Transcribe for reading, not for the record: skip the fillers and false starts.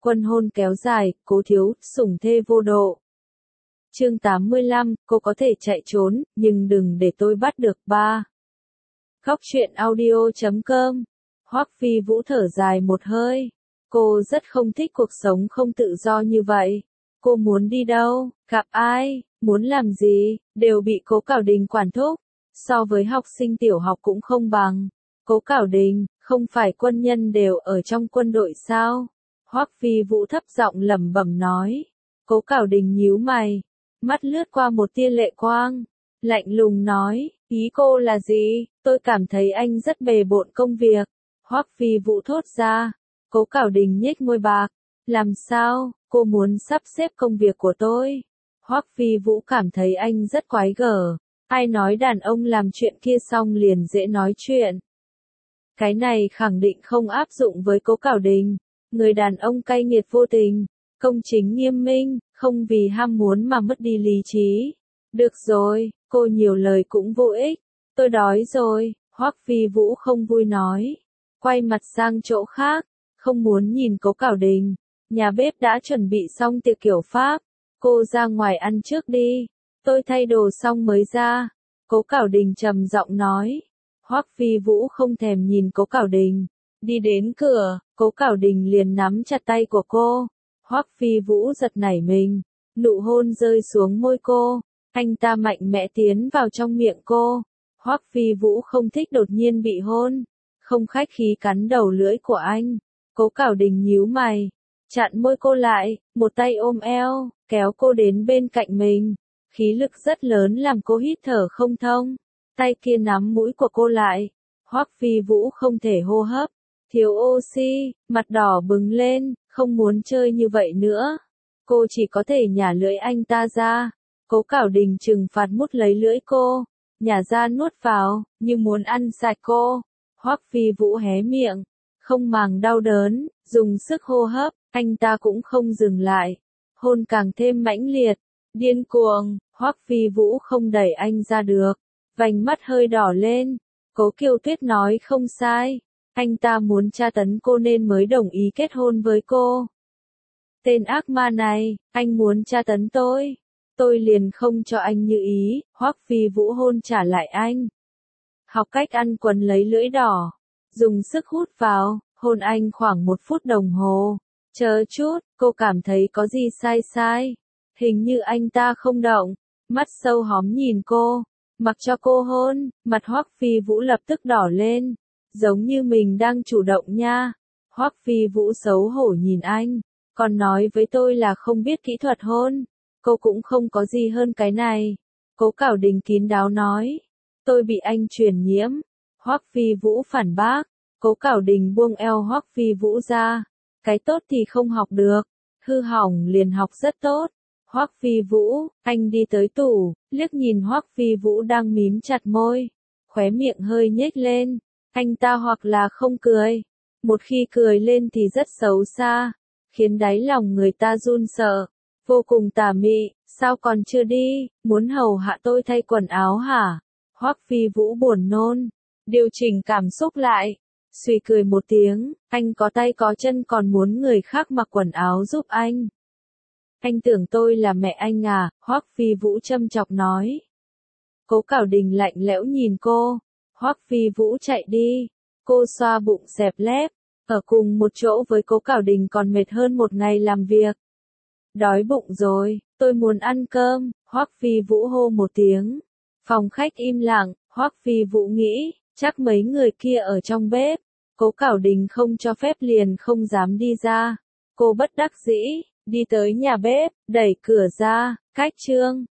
Quân hôn kéo dài, Cố Thiếu, sủng thê vô độ. Chương 85, cô có thể chạy trốn, nhưng đừng để tôi bắt được ba. Góc truyện audio.com. Hoắc Phi Vũ thở dài một hơi. Cô rất không thích cuộc sống không tự do như vậy. Cô muốn đi đâu, gặp ai, muốn làm gì, đều bị Cố Cảo Đình quản thúc. So với học sinh tiểu học cũng không bằng. Cố Cảo Đình, không phải quân nhân đều ở trong quân đội sao? Hoắc Phi Vũ thấp giọng lẩm bẩm nói. Cố Cảo Đình nhíu mày, mắt lướt qua một tia lệ quang, lạnh lùng nói, ý cô là gì? Tôi cảm thấy anh rất bề bộn công việc. Hoắc Phi Vũ thốt ra. Cố Cảo Đình nhếch môi bạc, làm sao, cô muốn sắp xếp công việc của tôi? Hoắc Phi Vũ cảm thấy anh rất quái gở, ai nói đàn ông làm chuyện kia xong liền dễ nói chuyện. Cái này khẳng định không áp dụng với Cố Cảo Đình, người đàn ông cay nghiệt vô tình, công chính nghiêm minh, không vì ham muốn mà mất đi lý trí. Được rồi, cô nhiều lời cũng vô ích, tôi đói rồi, Hoắc Phi Vũ không vui nói, quay mặt sang chỗ khác, không muốn nhìn Cố Cảo Đình. Nhà bếp đã chuẩn bị xong tiệc kiểu Pháp, cô ra ngoài ăn trước đi, tôi thay đồ xong mới ra. Cố Cảo Đình trầm giọng nói. Hoắc Phi Vũ không thèm nhìn Cố Cảo Đình, đi đến cửa, Cố Cảo Đình liền nắm chặt tay của cô. Hoắc Phi Vũ giật nảy mình, nụ hôn rơi xuống môi cô, anh ta mạnh mẽ tiến vào trong miệng cô. Hoắc Phi Vũ không thích đột nhiên bị hôn, không khách khí cắn đầu lưỡi của anh. Cố Cảo Đình nhíu mày, chặn môi cô lại, một tay ôm eo, kéo cô đến bên cạnh mình, khí lực rất lớn làm cô hít thở không thông. Tay kia nắm mũi của cô lại, Hoắc Phi Vũ không thể hô hấp, thiếu oxy, mặt đỏ bừng lên, không muốn chơi như vậy nữa. Cô chỉ có thể nhả lưỡi anh ta ra. Cố Cảo Đình trừng phạt mút lấy lưỡi cô, nhả ra nuốt vào, như muốn ăn sạch cô. Hoắc Phi Vũ hé miệng, không màng đau đớn, dùng sức hô hấp, anh ta cũng không dừng lại. Hôn càng thêm mãnh liệt, điên cuồng, Hoắc Phi Vũ không đẩy anh ra được. Vành mắt hơi đỏ lên, Cố Kiều Tuyết nói không sai, anh ta muốn tra tấn cô nên mới đồng ý kết hôn với cô. Tên ác ma này, anh muốn tra tấn tôi liền không cho anh như ý. Hoắc Phi Vũ hôn trả lại anh. Học cách ăn quấn lấy lưỡi đỏ, dùng sức hút vào, hôn anh khoảng 1 phút đồng hồ. Chờ chút, cô cảm thấy có gì sai, hình như anh ta không động, mắt sâu hóm nhìn cô. Mặc cho cô hôn, mặt Hoắc Phi Vũ lập tức đỏ lên, giống như mình đang chủ động nha. Hoắc Phi Vũ xấu hổ nhìn anh, còn nói với tôi là không biết kỹ thuật hôn, cô cũng không có gì hơn cái này. Cố Cảo Đình kín đáo nói, tôi bị anh truyền nhiễm. Hoắc Phi Vũ phản bác, Cố Cảo Đình buông eo Hoắc Phi Vũ ra, cái tốt thì không học được, hư hỏng liền học rất tốt. Hoắc Phi Vũ, anh đi tới tủ, liếc nhìn Hoắc Phi Vũ đang mím chặt môi, khóe miệng hơi nhếch lên, anh ta hoặc là không cười, một khi cười lên thì rất xấu xa, khiến đáy lòng người ta run sợ, vô cùng tà mị. Sao còn chưa đi, muốn hầu hạ tôi thay quần áo hả? Hoắc Phi Vũ buồn nôn, điều chỉnh cảm xúc lại, suy cười một tiếng, anh có tay có chân còn muốn người khác mặc quần áo giúp anh. Anh tưởng tôi là mẹ anh à? Hoắc Phi Vũ châm chọc nói. Cố Cảo Đình lạnh lẽo nhìn cô. Hoắc Phi Vũ chạy đi. Cô xoa bụng xẹp lép, ở cùng một chỗ với Cố Cảo Đình còn mệt hơn một ngày làm việc. Đói bụng rồi, tôi muốn ăn cơm. Hoắc Phi Vũ hô một tiếng. Phòng khách im lặng. Hoắc Phi Vũ nghĩ, chắc mấy người kia ở trong bếp. Cố Cảo Đình không cho phép liền không dám đi ra. Cô bất đắc dĩ, đi tới nhà bếp, đẩy cửa ra, cách chương.